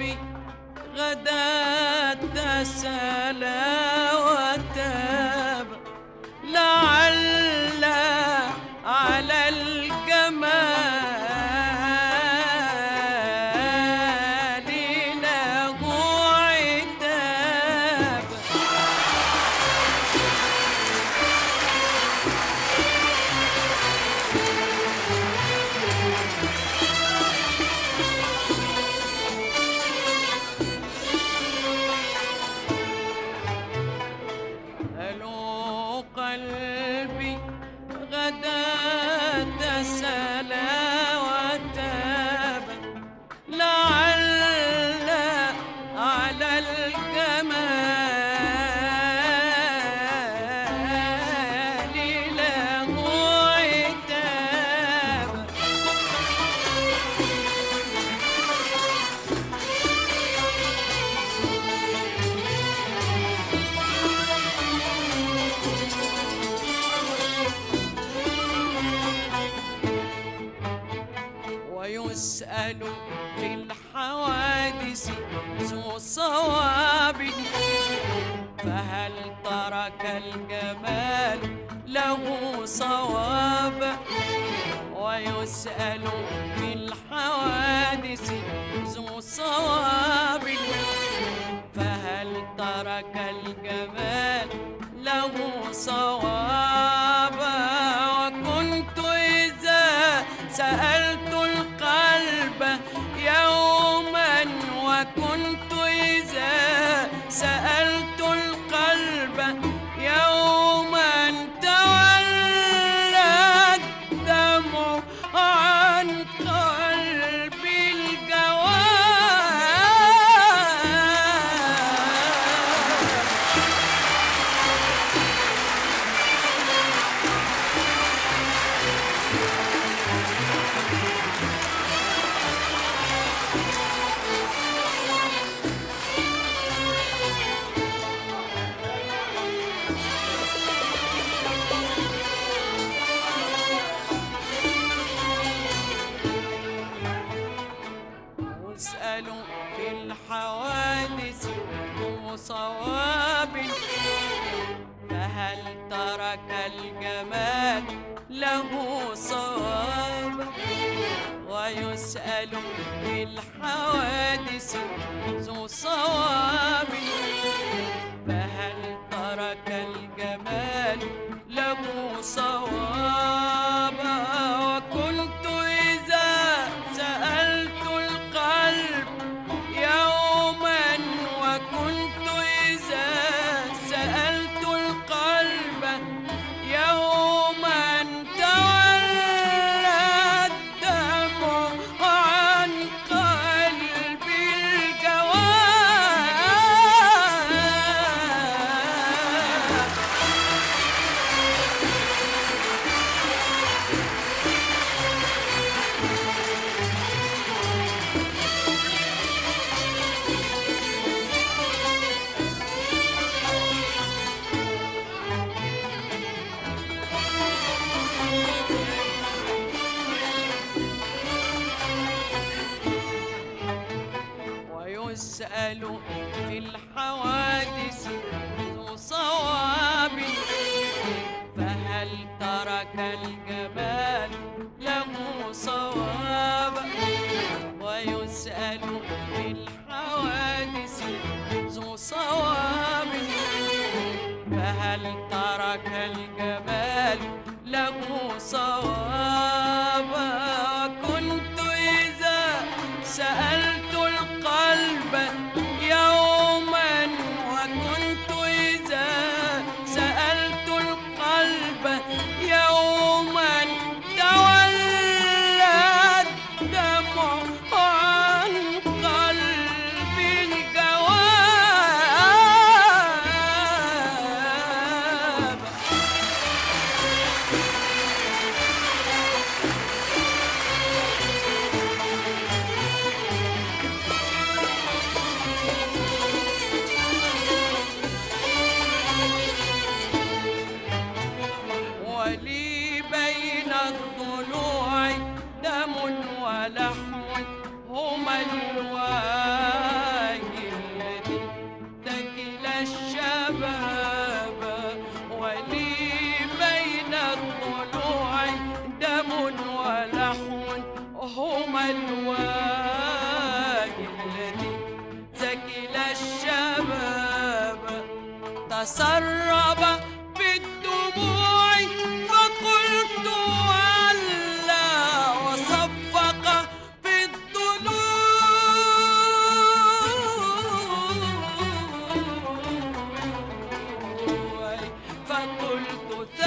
قلبي غداة تسالى وتاب، لعل على الجمال له عتاب. قالوا قلبي غدا تسالى وتاب، لعل على الجمال له عتاب. ويسأل في الحوادث ذو صواب، فهل ترك الجمال له صواب؟ ويسأل في الحوادث ذو صواب، فهل ترك الجمال له صواب؟ وكنت إذا سألت القلب يوما، وكنت إذا سألت القلب يوما تولى الدمع عن قلبي الجواب. واسأل في الحوادث ذو صواب، فهل ترك الجمال له صواب؟ ويسأل في الحوادث ذو صواب، فهل ترك الجمال له صواب؟ وكنت إذا سألت القلب يوما، وكنت إذا سألت القلب يوما تولى الدمع عن قلبي الجواب. ويسأل في الحوادث ذو صواب، فهل ترك الجمال له صواب؟ ويسأل في الحوادث ذو صواب، فهل ترك الجمال له صواب؟ كنت إذا سألت القلب يوما، وكنت إذا سألت القلب يوما تولى الدمع عن قلبي الجواب. تسرب في الدموع فقلت ولا وصفق في الضلوع فقلت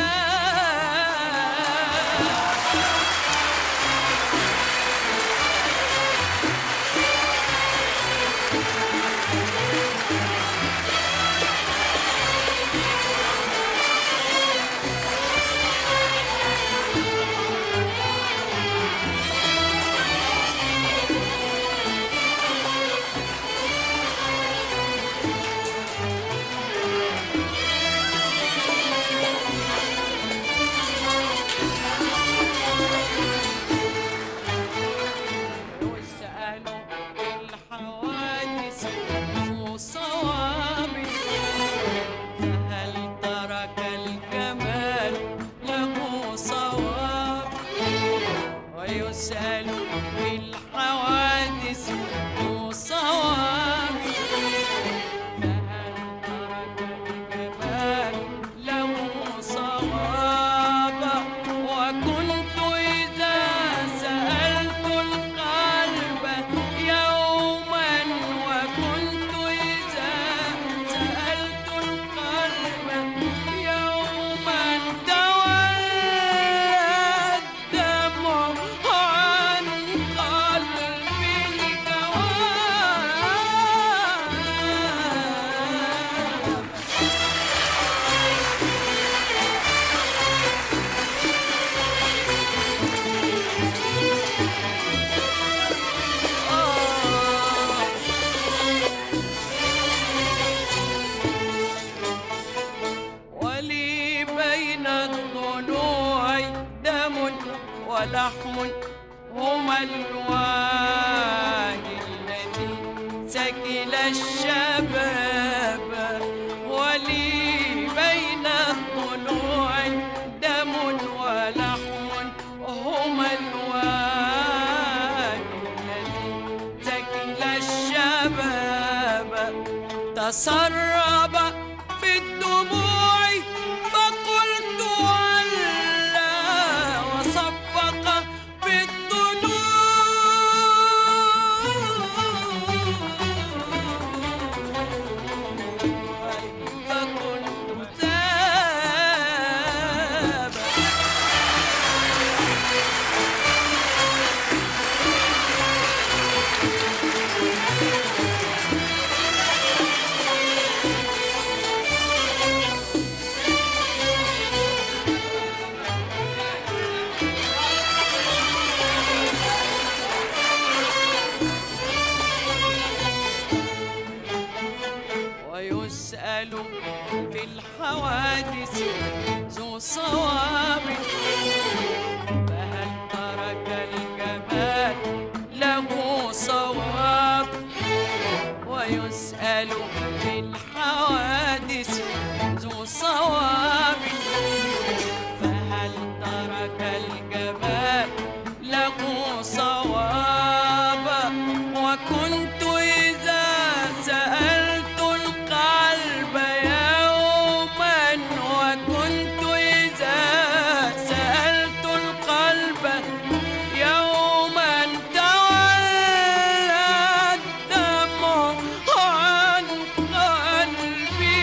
يسأل في الحوادث وصواب فهل ترك الجمال له صواب وكنت إذا سألت القلب يوما وكنت إذا سألت القلب يوما تولى الدمع ولي بين الضلوع دم ولحم هما الوادي الذي سكل الشباب ولي بين الضلوع دم ولحم هما الوادي الذي سكل الشباب تسرب في الدموع فقلت ولا وصفق في الضلوع فقلت تاب ويسأل في الحوادث ذو صواب فهل ترك الجمال له صواب ويسأل في الحوادث ذو صواب فهل ترك الجمال له صواب وكنت إذا سألت القلب يوما وكنت إذا سألت القلب يوما تولى الدمع عن قلبي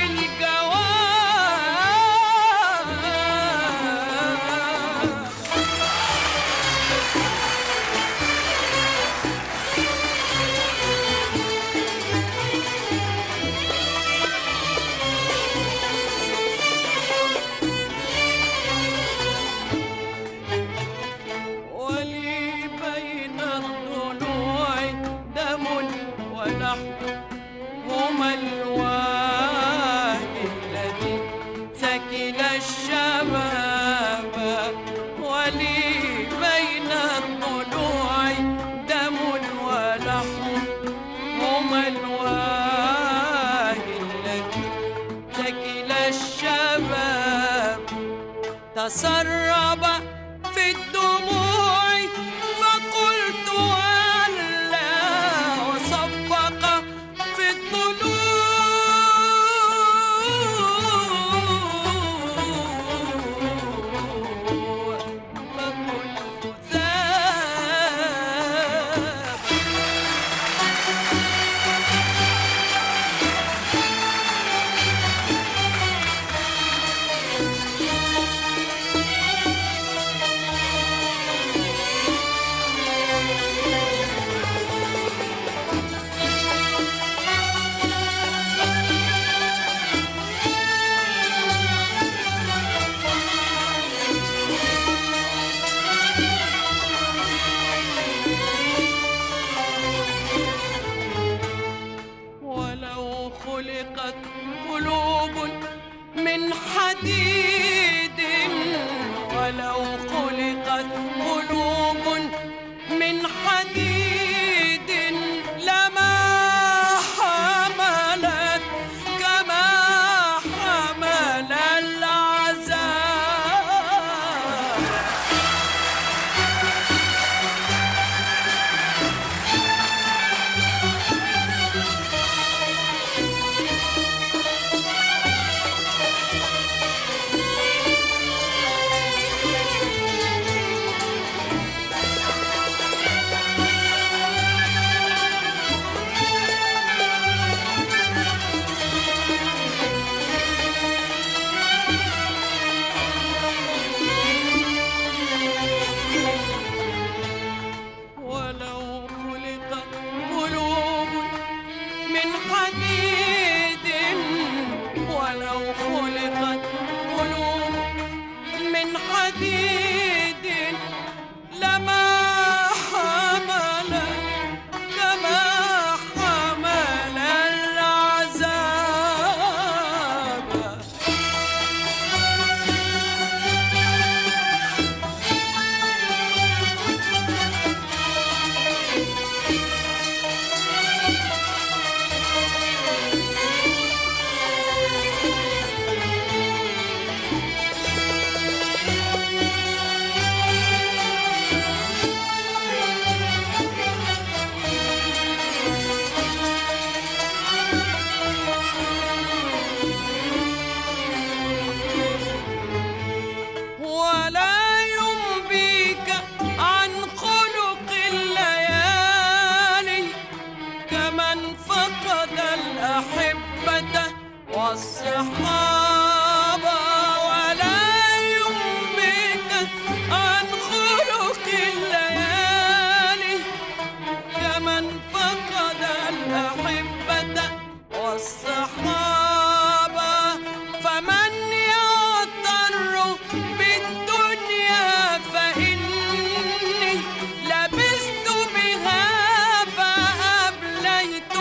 الجواب ولي بين الضلوع دم ولحم هما الوادي الذي سكل الشباب ولي بين الضلوع دم ولحم هما الوادي الذي سكل الشباب تسرب في الدموع فقلت ولا وصفق في الضلوع خلقت قلوب من حديد، ولو خلقت قلوب من حديد لما حملت كما حمل العذاب. والصحابة ولا ينبك عن خلق الليالي كمن فقد الأحبة والصحابة. فمن يغتر بالدنيا فإني لبست بها فأبليت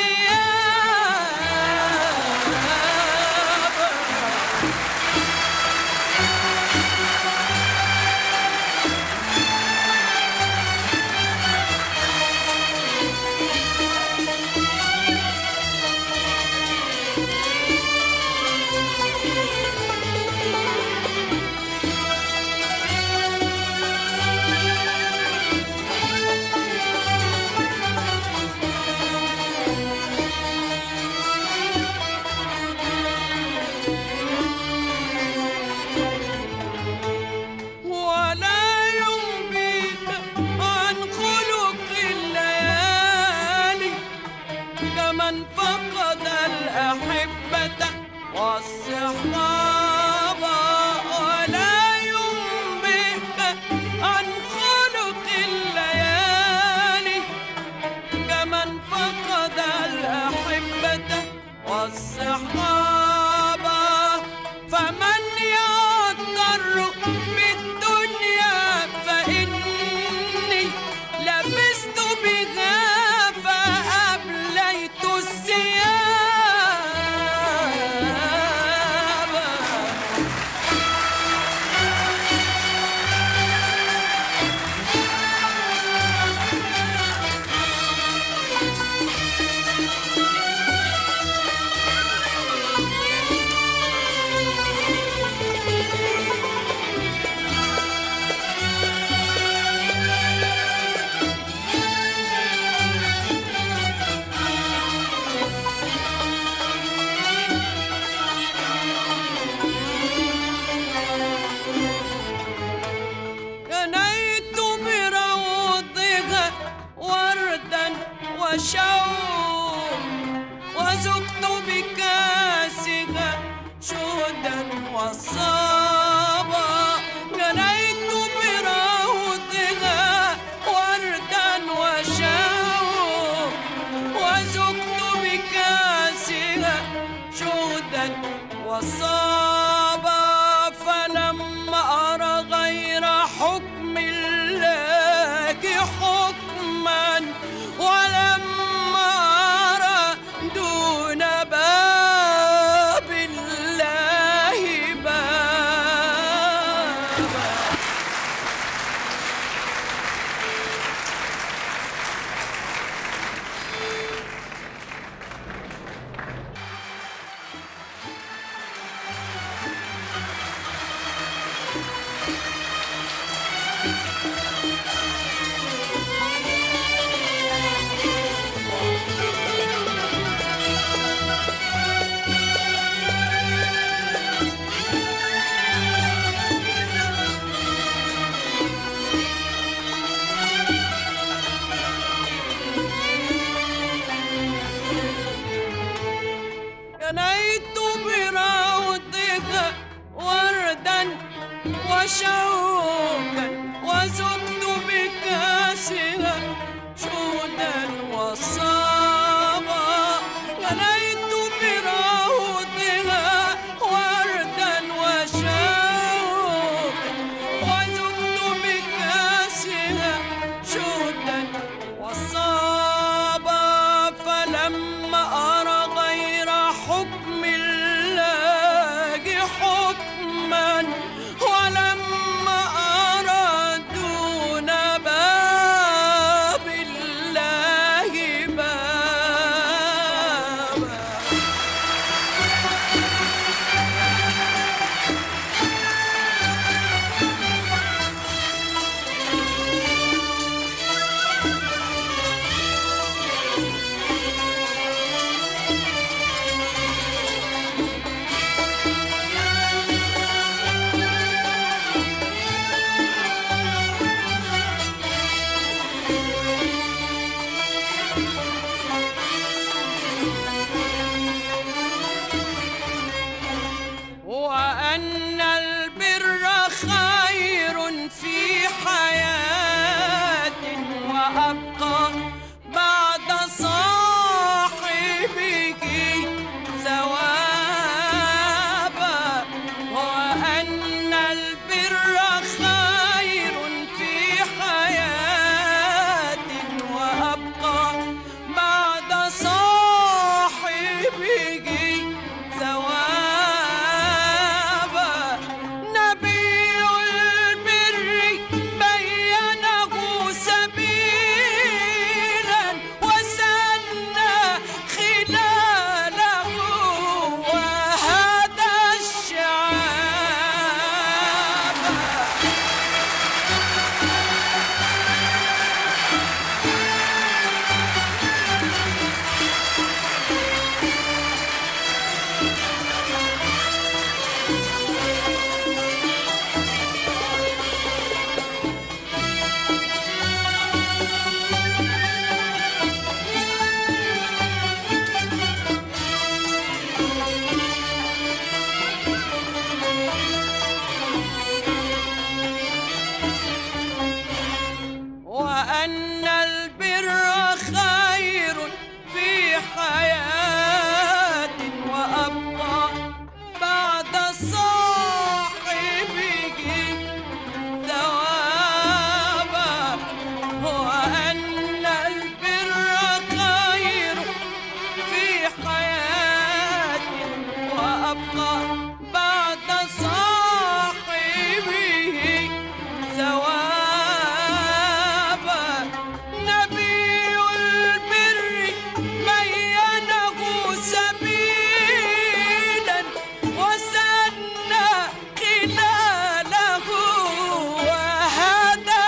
والصحابة ولا ينبئك عن خلق الليالي كمن فقد الأحبة والصحابة. فمن يغتر بالدنيا فإني لبست بها فأبليت الثياب. وشوق وذقت بكاسها شهدا وصابا. جنيت بروضها وردا وشوق وذقت بكاسها شهدا وصابا. فلما أرى غير حكم الله حكما ولما أرى دون جنيت براودها وردا وشوقا وزقت بكاسها شودا وصابا جنيت براودها وردا وشوقا وزقت بكاسها شودا وصابا فلما أرى غير حكم الله حكما ولما أرى دون باب الله بابا وأن البر خير في حياة وأبقى بعد صاحبه ثوابا وأن البر خير في حياة وأبقى بعد صاحبه ثوابا نبي البر بينه سبيلا وسن خلاله وهدى الشعاب وأن البر خير في حياة وأبقى بعد صاحبه ثوابا وأن البر خير في حياة وأبقى بعد صاحبه ثوابا نبي البر بينه سبيلا وسن خلاله وهدى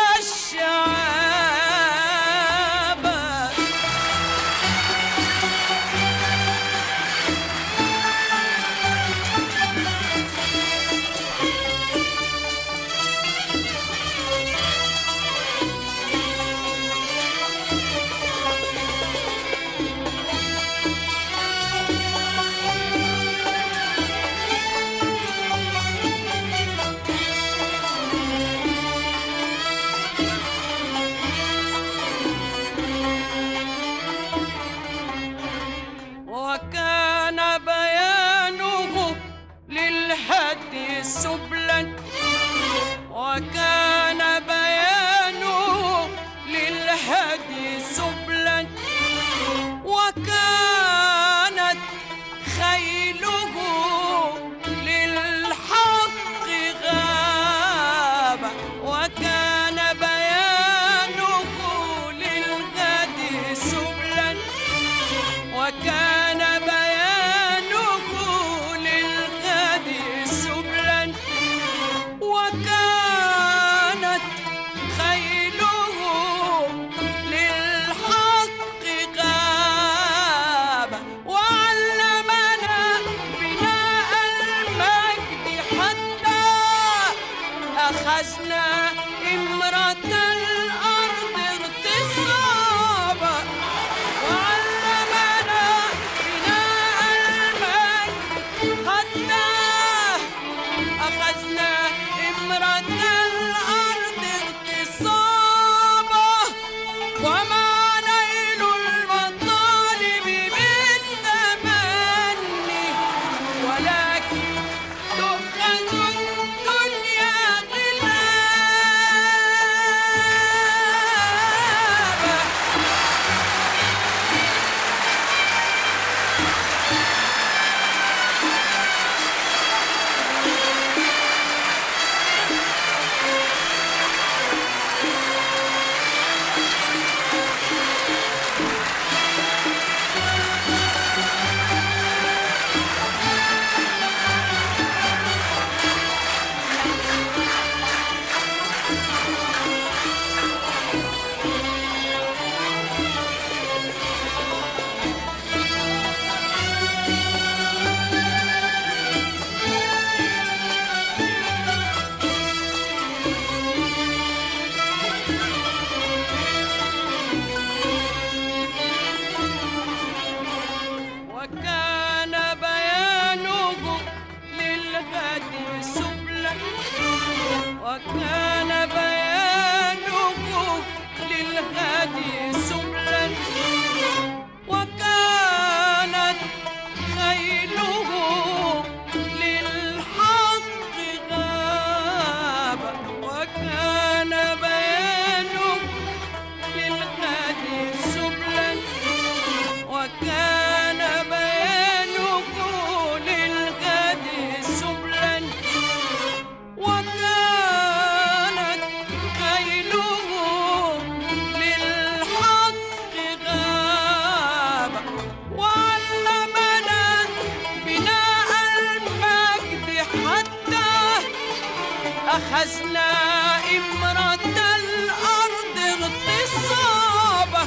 الشعاب وكان بيانه للهدي سبلا وكان بيانه للهدي سبلا وكانت خيله للحق غابة وكان بيانه للهدي سبلا وكان بيانه للهدي سبلا وكانت خيله للحق غابة وعلمنا بناء المجد حتى أخذنا إمرة الأرض ارتصابا وعلمنا بناء المجد وكان بيانه للهدي سبلا وكانت خيله للحق غابة وكان بيانه للهدي سبلا وكان بيانه للهدي سبلا وكانت خيله للحق غابة وعلمنا بناء المجد حتى أخذنا إمرة الأرض اغتصابا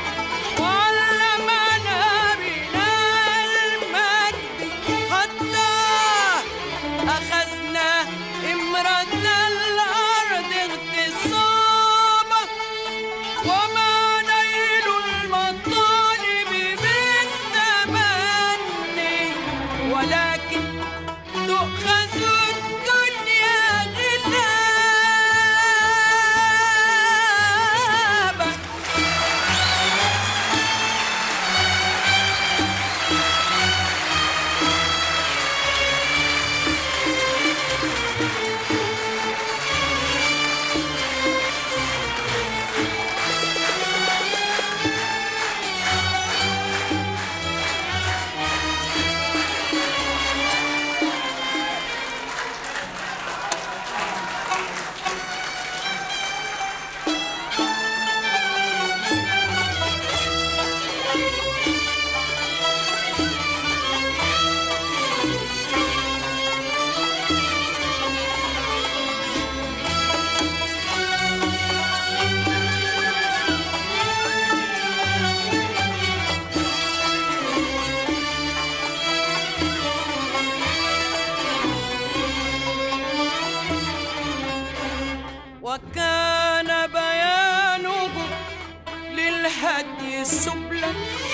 وعلمنا بناء المجد حتى أخذنا إمرة الأرض اغتصابا وما نيل المطالب بالتمني ولكن تؤخذ الدنيا غلابا وكان بيانه للهدي سبلا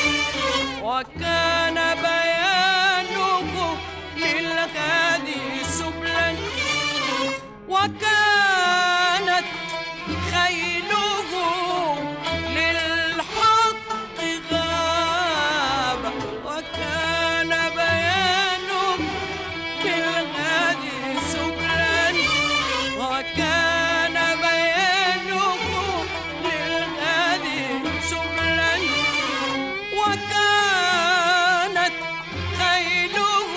وكان بيانه للهدي سبلا وكانت خيله للحق غابة وكان بيانه للهدي سبلا وكان بيانه للهدي سبلا وكانت خيله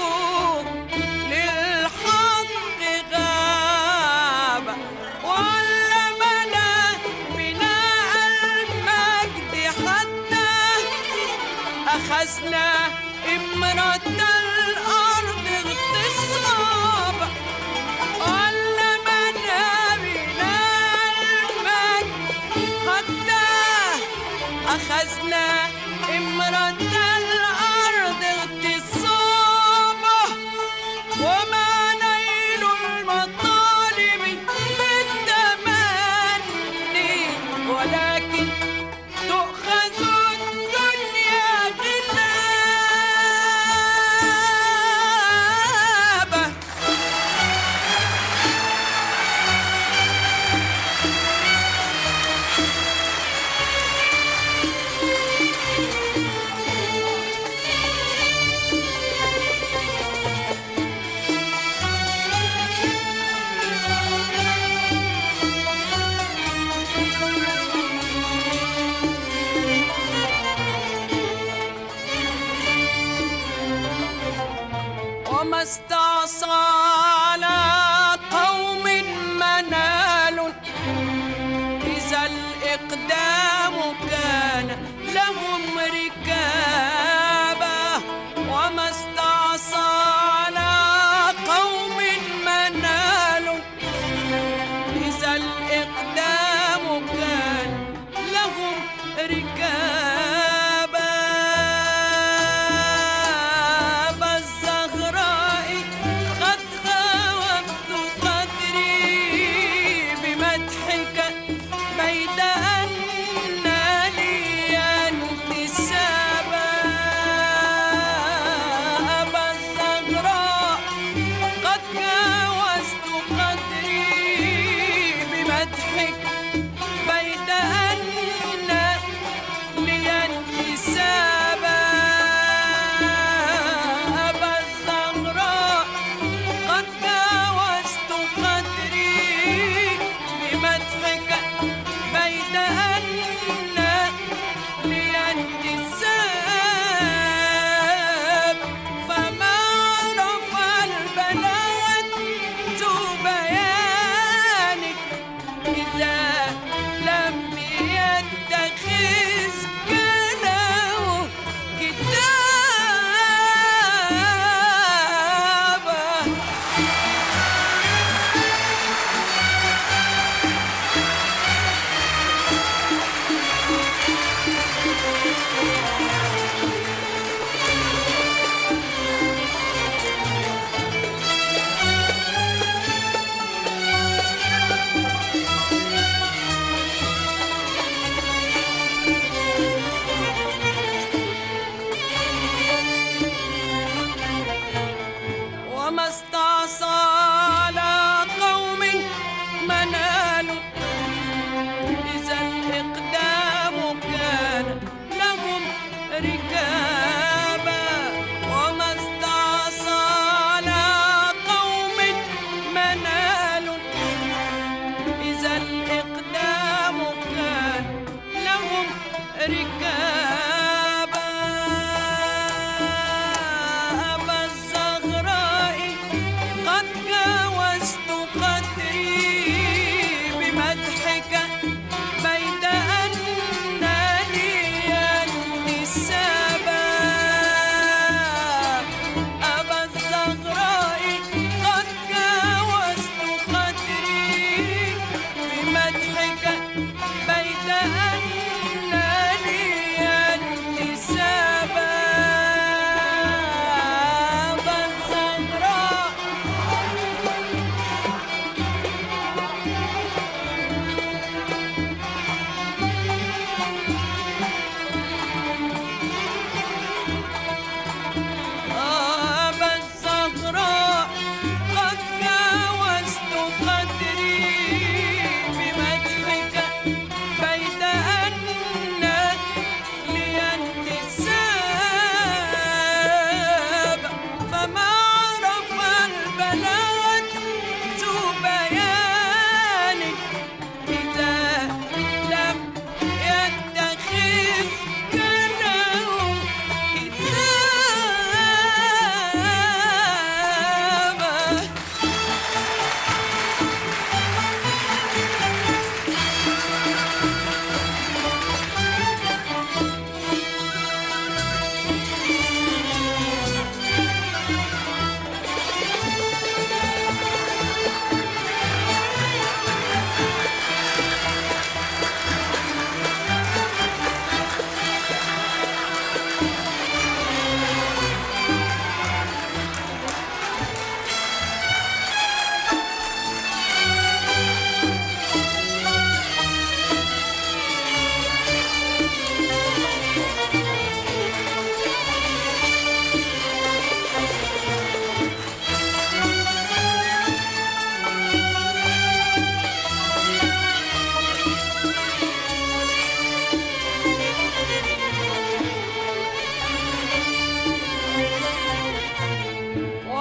للحق غابة وعلمنا بناء المجد حتى أخذنا إمرة الأرض اغتصابا علمنا بناء المجد حتى أخذنا إمرة الأرض اغتصابا وما نيل المطالب بالتمني ولكن تؤخذ الدنيا غلابة وما استعصى على قوم منال إذا الإقدام كان لهم ركابا وما استعصى على قوم منال إذا الإقدام كان لهم ركابا الزهراء قد غاوى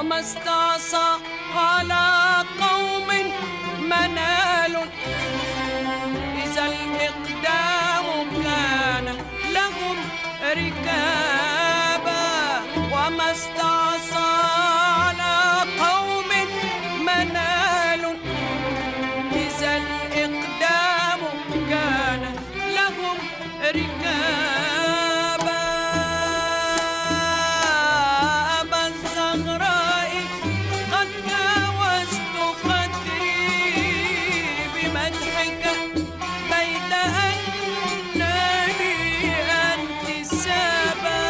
وما استعصى على قوم منال إذا الإقدام كان لهم ركابا وما استعصى على قوم منال إذا الإقدام كان لهم ركابا أبا الزهراء قد جاوزت قدري بمدحك بيد أنني انتسابا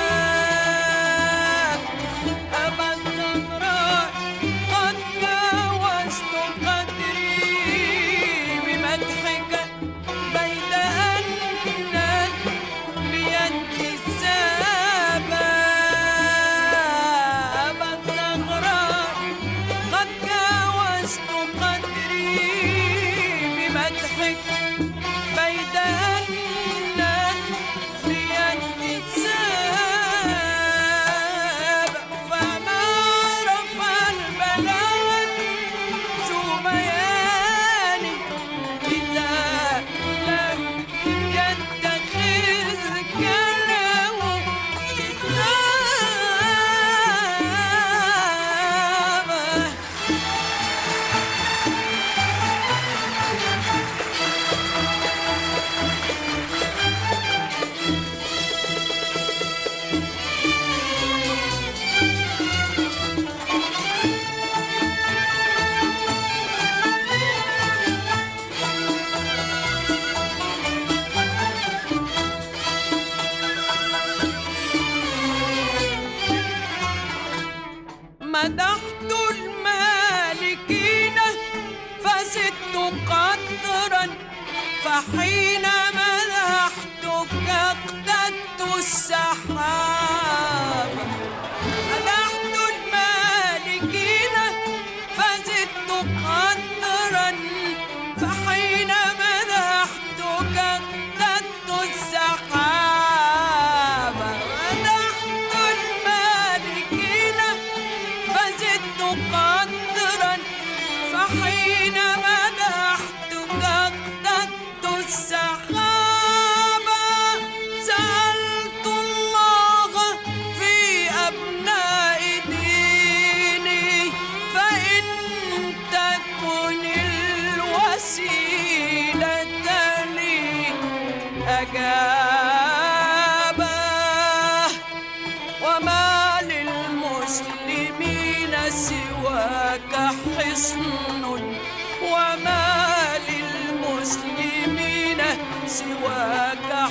أبا الزهراء قد جاوزت قدري بمدحك بيد أنني انتسابا أبا الزهراء قد جاوزت قدري بمدحك بيد أنني انتسابا فما رفع البلاد ذو بيان إذا لم يتخذ كلامه كتابا مدحت المالكين فزدت قدرا فحين مدحتك اقتدت السحاب مدحت المالكين فزدت قدرا فحين مدحتك اقتدت السحاب مدحت المالكين فزدت قدرا فحين مدحتك اقتدت السحاب سألت الله في أبناء ديني فإن تكن الوسيلة لي أجابه وما للمسلمين سواك حصن وما للمسلمين سواك